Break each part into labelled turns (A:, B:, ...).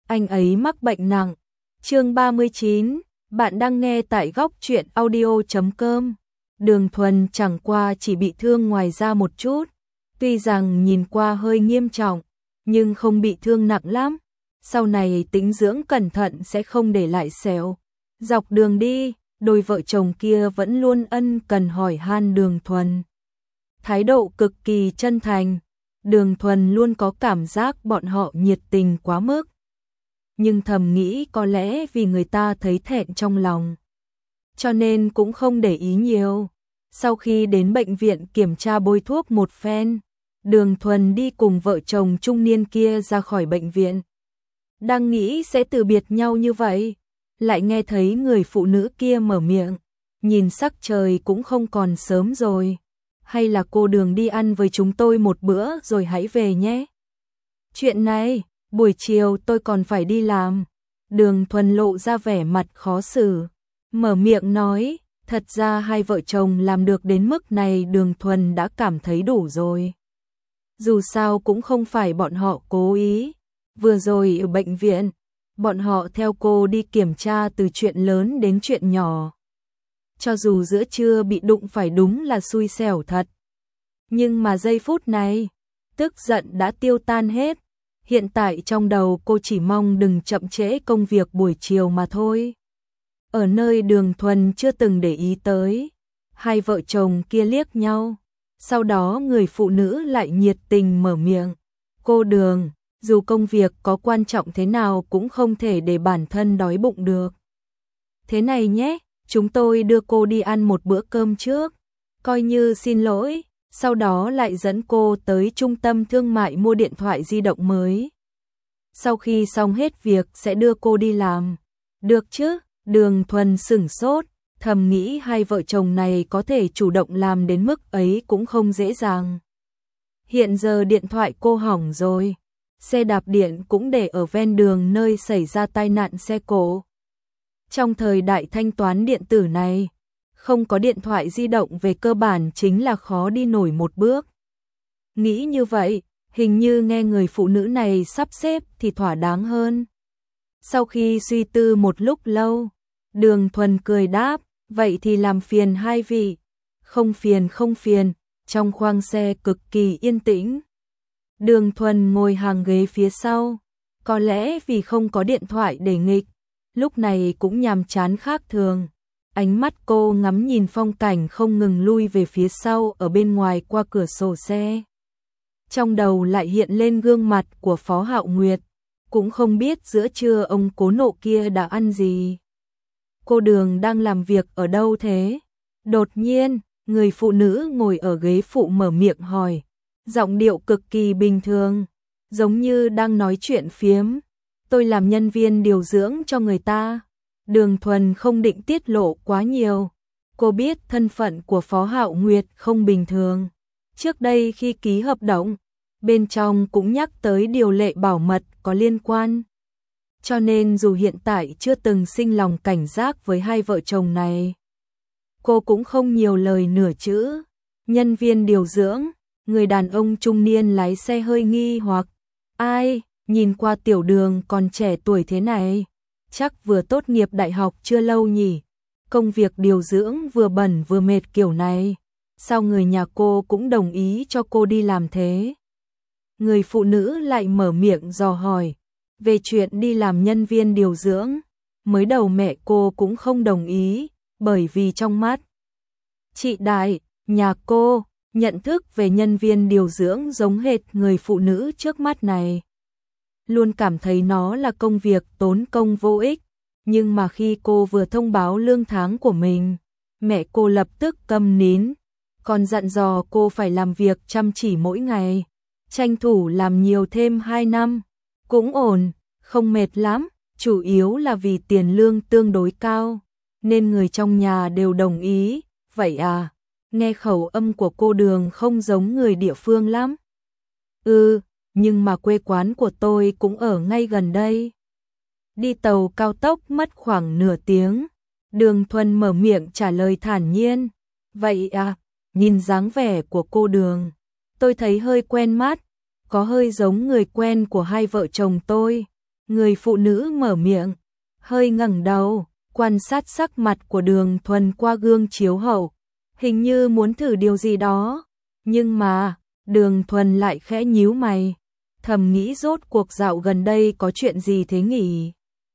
A: anh ấy mắc bệnh nặng. Chương 39, bạn đang nghe tại góc truyện audio.com. Đường Thuần chẳng qua chỉ bị thương ngoài da một chút, tuy rằng nhìn qua hơi nghiêm trọng, nhưng không bị thương nặng lắm. Sau này tĩnh dưỡng cẩn thận sẽ không để lại sẹo. Dọc đường đi, đôi vợ chồng kia vẫn luôn ân cần hỏi han Đường Thuần. Thái độ cực kỳ chân thành, Đường Thuần luôn có cảm giác bọn họ nhiệt tình quá mức. Nhưng thầm nghĩ có lẽ vì người ta thấy thẹn trong lòng, cho nên cũng không để ý nhiều. Sau khi đến bệnh viện kiểm tra bôi thuốc một phen, Đường Thuần đi cùng vợ chồng trung niên kia ra khỏi bệnh viện. Đang nghĩ sẽ từ biệt nhau như vậy, lại nghe thấy người phụ nữ kia mở miệng, nhìn sắc trời cũng không còn sớm rồi. Hay là cô Đường đi ăn với chúng tôi một bữa rồi hãy về nhé. Chuyện này, buổi chiều tôi còn phải đi làm. Đường Thuần lộ ra vẻ mặt khó xử, mở miệng nói, thật ra hai vợ chồng làm được đến mức này Đường Thuần đã cảm thấy đủ rồi. Dù sao cũng không phải bọn họ cố ý. Vừa rồi ở bệnh viện, bọn họ theo cô đi kiểm tra từ chuyện lớn đến chuyện nhỏ. Cho dù giữa trưa bị đụng phải đúng là xui xẻo thật. Nhưng mà giây phút này, tức giận đã tiêu tan hết. Hiện tại trong đầu cô chỉ mong đừng chậm trễ công việc buổi chiều mà thôi. Ở nơi Đường Thuần chưa từng để ý tới, hai vợ chồng kia liếc nhau. Sau đó người phụ nữ lại nhiệt tình mở miệng. Cô Đường, dù công việc có quan trọng thế nào cũng không thể để bản thân đói bụng được. Thế này nhé, chúng tôi đưa cô đi ăn một bữa cơm trước, coi như xin lỗi, sau đó lại dẫn cô tới trung tâm thương mại mua điện thoại di động mới. Sau khi xong hết việc sẽ đưa cô đi làm. Được chứ? Đường Thuần sửng sốt, thầm nghĩ hai vợ chồng này có thể chủ động làm đến mức ấy cũng không dễ dàng. Hiện giờ điện thoại cô hỏng rồi, xe đạp điện cũng để ở ven đường nơi xảy ra tai nạn xe cộ. Trong thời đại thanh toán điện tử này, không có điện thoại di động về cơ bản chính là khó đi nổi một bước. Nghĩ như vậy, hình như nghe người phụ nữ này sắp xếp thì thỏa đáng hơn. Sau khi suy tư một lúc lâu, Đường Thuần cười đáp, vậy thì làm phiền hai vị. Không phiền không phiền, trong khoang xe cực kỳ yên tĩnh. Đường Thuần ngồi hàng ghế phía sau, có lẽ vì không có điện thoại để nghịch, lúc này cũng nhàm chán khác thường. Ánh mắt cô ngắm nhìn phong cảnh không ngừng lui về phía sau ở bên ngoài qua cửa sổ xe. Trong đầu lại hiện lên gương mặt của Phó Hạo Nguyệt, cũng không biết giữa trưa ông cố nộ kia đã ăn gì. Cô Đường đang làm việc ở đâu thế? Đột nhiên, người phụ nữ ngồi ở ghế phụ mở miệng hỏi, giọng điệu cực kỳ bình thường, giống như đang nói chuyện phiếm. Tôi làm nhân viên điều dưỡng cho người ta. Đường Thuần không định tiết lộ quá nhiều. Cô biết thân phận của Phó Hạo Nguyệt không bình thường. Trước đây khi ký hợp đồng, bên trong cũng nhắc tới điều lệ bảo mật có liên quan. Cho nên dù hiện tại chưa từng sinh lòng cảnh giác với hai vợ chồng này, cô cũng không nhiều lời nửa chữ. Nhân viên điều dưỡng, người đàn ông trung niên lái xe hơi nghi hoặc, ai, nhìn qua Tiểu Đường còn trẻ tuổi thế này, chắc vừa tốt nghiệp đại học chưa lâu nhỉ. Công việc điều dưỡng vừa bẩn vừa mệt kiểu này, sao người nhà cô cũng đồng ý cho cô đi làm thế? Người phụ nữ lại mở miệng dò hỏi về chuyện đi làm nhân viên điều dưỡng. Mới đầu mẹ cô cũng không đồng ý, bởi vì trong mắt chị Đại, nhà cô, nhận thức về nhân viên điều dưỡng giống hệt người phụ nữ trước mắt này. Luôn cảm thấy nó là công việc tốn công vô ích, nhưng mà khi cô vừa thông báo lương tháng của mình, mẹ cô lập tức câm nín, còn dặn dò cô phải làm việc chăm chỉ mỗi ngày, tranh thủ làm nhiều thêm 2 năm, cũng ổn, không mệt lắm, chủ yếu là vì tiền lương tương đối cao, nên người trong nhà đều đồng ý. Vậy à, nghe khẩu âm của cô Đường không giống người địa phương lắm. Nhưng mà quê quán của tôi cũng ở ngay gần đây. Đi tàu cao tốc mất khoảng nửa tiếng. Đường Thuần mở miệng trả lời thản nhiên. Vậy à, nhìn dáng vẻ của cô Đường, tôi thấy hơi quen mắt, có hơi giống người quen của hai vợ chồng tôi. Người phụ nữ mở miệng, hơi ngẩng đầu, quan sát sắc mặt của Đường Thuần qua gương chiếu hậu, hình như muốn thử điều gì đó, nhưng mà, Đường Thuần lại khẽ nhíu mày, thầm nghĩ rốt cuộc dạo gần đây có chuyện gì thế nhỉ?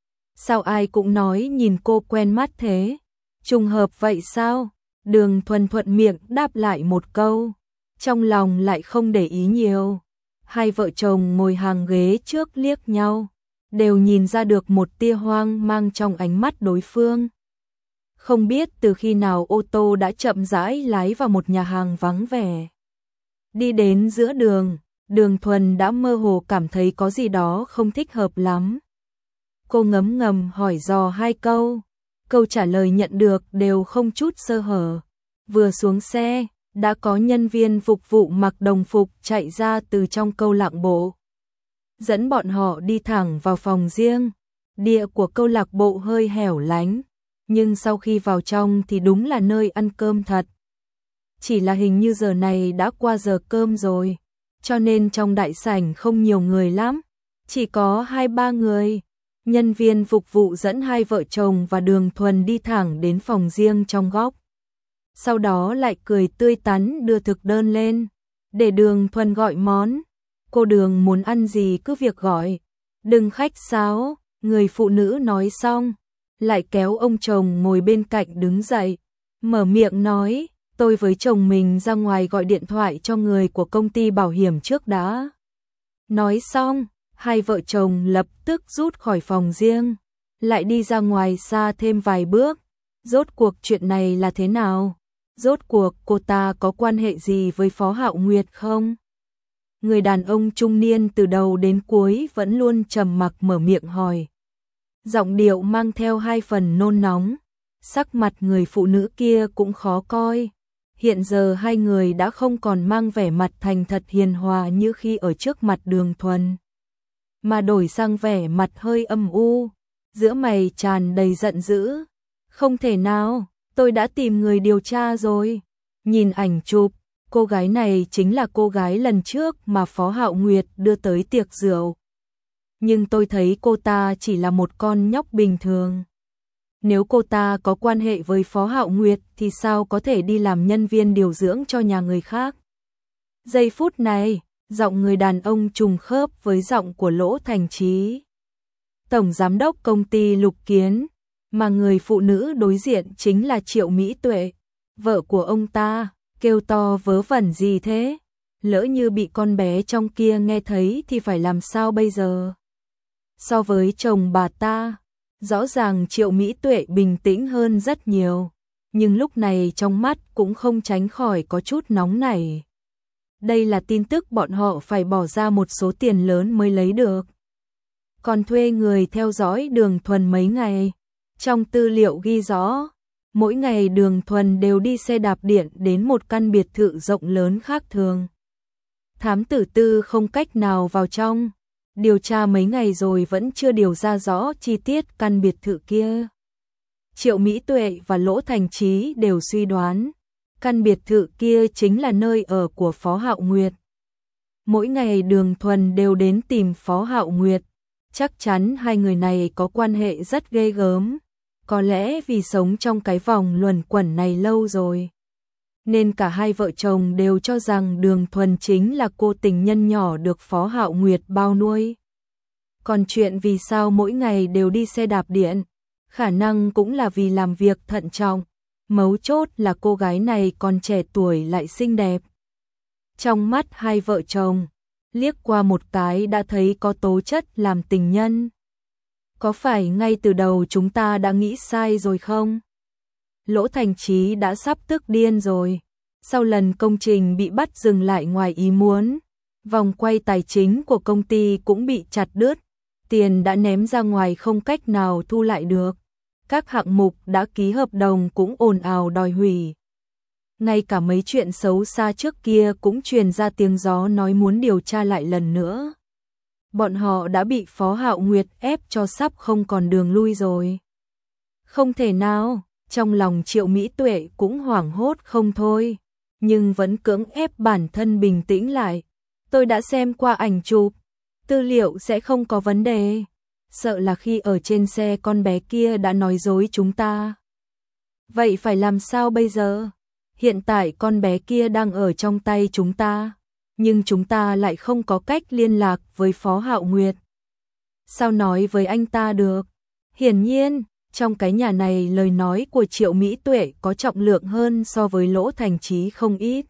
A: Sao ai cũng nói nhìn cô quen mắt thế? Trùng hợp vậy sao? Đường Thuần thuận miệng đáp lại một câu, trong lòng lại không để ý nhiều. Hai vợ chồng ngồi hàng ghế trước liếc nhau, đều nhìn ra được một tia hoang mang trong ánh mắt đối phương. Không biết từ khi nào ô tô đã chậm rãi lái vào một nhà hàng vắng vẻ. Đi đến giữa đường, Đường Thuần đã mơ hồ cảm thấy có gì đó không thích hợp lắm. Cô ngấm ngầm hỏi dò hai câu, câu trả lời nhận được đều không chút sơ hở. Vừa xuống xe, đã có nhân viên phục vụ mặc đồng phục chạy ra từ trong câu lạc bộ, dẫn bọn họ đi thẳng vào phòng riêng. Địa của câu lạc bộ hơi hẻo lánh, nhưng sau khi vào trong thì đúng là nơi ăn cơm thật. Chỉ là hình như giờ này đã qua giờ cơm rồi, cho nên trong đại sảnh không nhiều người lắm, chỉ có 2-3 người. Nhân viên phục vụ dẫn hai vợ chồng và Đường Thuần đi thẳng đến phòng riêng trong góc. Sau đó lại cười tươi tắn đưa thực đơn lên, để Đường Thuần gọi món. Cô Đường muốn ăn gì cứ việc gọi, đừng khách sáo. Người phụ nữ nói xong, lại kéo ông chồng ngồi bên cạnh đứng dậy, mở miệng nói, tôi với chồng mình ra ngoài gọi điện thoại cho người của công ty bảo hiểm trước đã. Nói xong, hai vợ chồng lập tức rút khỏi phòng riêng, lại đi ra ngoài xa thêm vài bước. Rốt cuộc chuyện này là thế nào? Rốt cuộc cô ta có quan hệ gì với Phó Hạo Nguyệt không? Người đàn ông trung niên từ đầu đến cuối vẫn luôn trầm mặc mở miệng hỏi. Giọng điệu mang theo hai phần nôn nóng, sắc mặt người phụ nữ kia cũng khó coi. Hiện giờ hai người đã không còn mang vẻ mặt thành thật hiền hòa như khi ở trước mặt Đường Thuần, mà đổi sang vẻ mặt hơi âm u, giữa mày tràn đầy giận dữ. Không thể nào, tôi đã tìm người điều tra rồi. Nhìn ảnh chụp, cô gái này chính là cô gái lần trước mà Phó Hạo Nguyệt đưa tới tiệc rượu. Nhưng tôi thấy cô ta chỉ là một con nhóc bình thường. Nếu cô ta có quan hệ với Phó Hạo Nguyệt thì sao có thể đi làm nhân viên điều dưỡng cho nhà người khác? Giây phút này, giọng người đàn ông trùng khớp với giọng của Lỗ Thành Chí, tổng giám đốc công ty Lục Kiến, mà người phụ nữ đối diện chính là Triệu Mỹ Tuệ, vợ của ông ta. Kêu to vớ vẩn gì thế? Lỡ như bị con bé trong kia nghe thấy thì phải làm sao bây giờ? So với chồng bà ta, rõ ràng Triệu Mỹ Tuệ bình tĩnh hơn rất nhiều, nhưng lúc này trong mắt cũng không tránh khỏi có chút nóng nảy. Đây là tin tức bọn họ phải bỏ ra một số tiền lớn mới lấy được. Còn thuê người theo dõi Đường Thuần mấy ngày. Trong tư liệu ghi rõ, mỗi ngày Đường Thuần đều đi xe đạp điện đến một căn biệt thự rộng lớn khác thường. Thám tử Tư không cách nào vào trong, điều tra mấy ngày rồi vẫn chưa điều ra rõ chi tiết căn biệt thự kia. Triệu Mỹ Tuệ và Lỗ Thành Chí đều suy đoán, căn biệt thự kia chính là nơi ở của Phó Hạo Nguyệt. Mỗi ngày Đường Thuần đều đến tìm Phó Hạo Nguyệt, chắc chắn hai người này có quan hệ rất ghê gớm. Có lẽ vì sống trong cái vòng luẩn quẩn này lâu rồi, nên cả hai vợ chồng đều cho rằng Đường Thuần chính là cô tình nhân nhỏ được Phó Hạo Nguyệt bao nuôi. Còn chuyện vì sao mỗi ngày đều đi xe đạp điện, khả năng cũng là vì làm việc thận trọng. Mấu chốt là cô gái này còn trẻ tuổi lại xinh đẹp. Trong mắt hai vợ chồng, liếc qua một cái đã thấy có tố chất làm tình nhân. Có phải ngay từ đầu chúng ta đã nghĩ sai rồi không? Lỗ Thành Chí đã sắp tức điên rồi. Sau lần công trình bị bắt dừng lại ngoài ý muốn, vòng quay tài chính của công ty cũng bị chặt đứt, tiền đã ném ra ngoài không cách nào thu lại được. Các hạng mục đã ký hợp đồng cũng ồn ào đòi hủy. Ngay cả mấy chuyện xấu xa trước kia cũng truyền ra tiếng gió nói muốn điều tra lại lần nữa. Bọn họ đã bị Phó Hạo Nguyệt ép cho sắp không còn đường lui rồi. Không thể nào, trong lòng Triệu Mỹ Tuệ cũng hoảng hốt không thôi, nhưng vẫn cưỡng ép bản thân bình tĩnh lại. Tôi đã xem qua ảnh chụp, tư liệu sẽ không có vấn đề. sợ là khi ở trên xe con bé kia đã nói dối chúng ta. Vậy phải làm sao bây giờ? Hiện tại con bé kia đang ở trong tay chúng ta, nhưng chúng ta lại không có cách liên lạc với Phó Hạo Nguyệt. Sao nói với anh ta được? Hiển nhiên, trong cái nhà này lời nói của Triệu Mỹ Tuệ có trọng lượng hơn so với Lỗ Thành Chí không ít.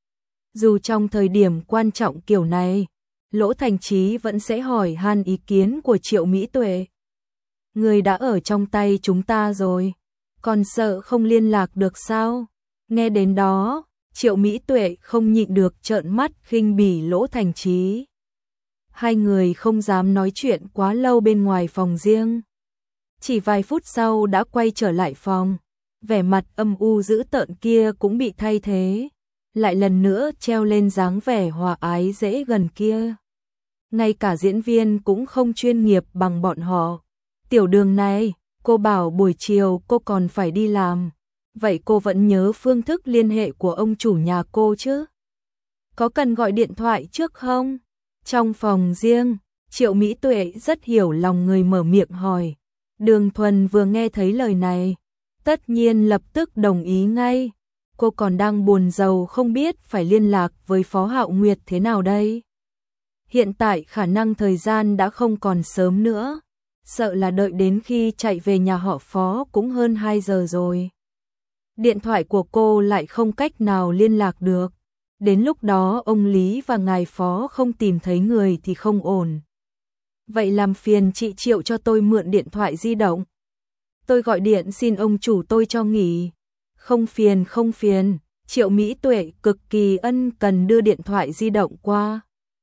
A: Dù trong thời điểm quan trọng kiểu này, Lỗ Thành Chí vẫn sẽ hỏi han ý kiến của Triệu Mỹ Tuệ. Người đã ở trong tay chúng ta rồi, còn sợ không liên lạc được sao? Nghe đến đó, Triệu Mỹ Tuệ không nhịn được trợn mắt khinh bỉ Lỗ Thành Chí. Hai người không dám nói chuyện quá lâu bên ngoài phòng riêng. Chỉ vài phút sau đã quay trở lại phòng, vẻ mặt âm u dữ tợn kia cũng bị thay thế, lại lần nữa treo lên dáng vẻ hòa ái dễ gần kia. Ngay cả diễn viên cũng không chuyên nghiệp bằng bọn họ. Tiểu Đường này, cô bảo buổi chiều cô còn phải đi làm, vậy cô vẫn nhớ phương thức liên hệ của ông chủ nhà cô chứ? Có cần gọi điện thoại trước không? Trong phòng riêng, Triệu Mỹ Tuệ rất hiểu lòng người mở miệng hỏi. Đường Thuần vừa nghe thấy lời này, tất nhiên lập tức đồng ý ngay. Cô còn đang buồn rầu không biết phải liên lạc với Phó Hạo Nguyệt thế nào đây. Hiện tại khả năng thời gian đã không còn sớm nữa, sợ là đợi đến khi chạy về nhà họ Phó cũng hơn 2 giờ rồi. Điện thoại của cô lại không cách nào liên lạc được. Đến lúc đó ông Lý và ngài Phó không tìm thấy người thì không ổn. Vậy làm phiền chị Triệu cho tôi mượn điện thoại di động. Tôi gọi điện xin ông chủ tôi cho nghỉ. Không phiền không phiền, Triệu Mỹ Tuệ cực kỳ ân cần đưa điện thoại di động qua.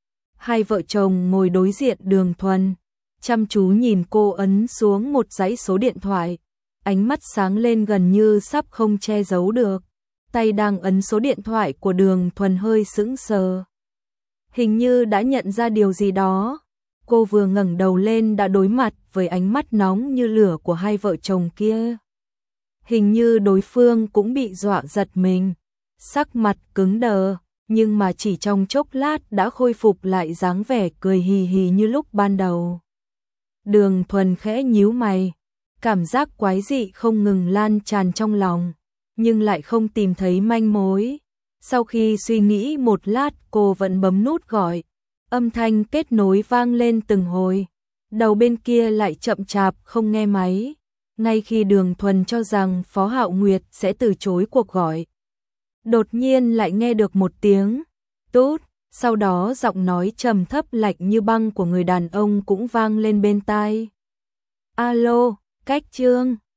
A: Hai vợ chồng ngồi đối diện Đường Thuần, chăm chú nhìn cô ấn xuống một dãy số điện thoại. Ánh mắt sáng lên gần như sắp không che giấu được. Tay đang ấn số điện thoại của Đường Thuần hơi sững sờ. Hình như đã nhận ra điều gì đó. Cô vừa ngẩng đầu lên đã đối mặt với ánh mắt nóng như lửa của hai vợ chồng kia. Hình như đối phương cũng bị dọa giật mình, sắc mặt cứng đờ, nhưng mà chỉ trong chốc lát đã khôi phục lại dáng vẻ cười hì hì như lúc ban đầu. Đường Thuần khẽ nhíu mày, cảm giác quái dị không ngừng lan tràn trong lòng, nhưng lại không tìm thấy manh mối. Sau khi suy nghĩ một lát, cô vẫn bấm nút gọi. Âm thanh kết nối vang lên từng hồi. Đầu bên kia lại chậm chạp không nghe máy. Ngay khi Đường Thuần cho rằng Phó Hạo Nguyệt sẽ từ chối cuộc gọi, đột nhiên lại nghe được một tiếng tút, sau đó giọng nói trầm thấp lạnh như băng của người đàn ông cũng vang lên bên tai. Alo, Cách Trương.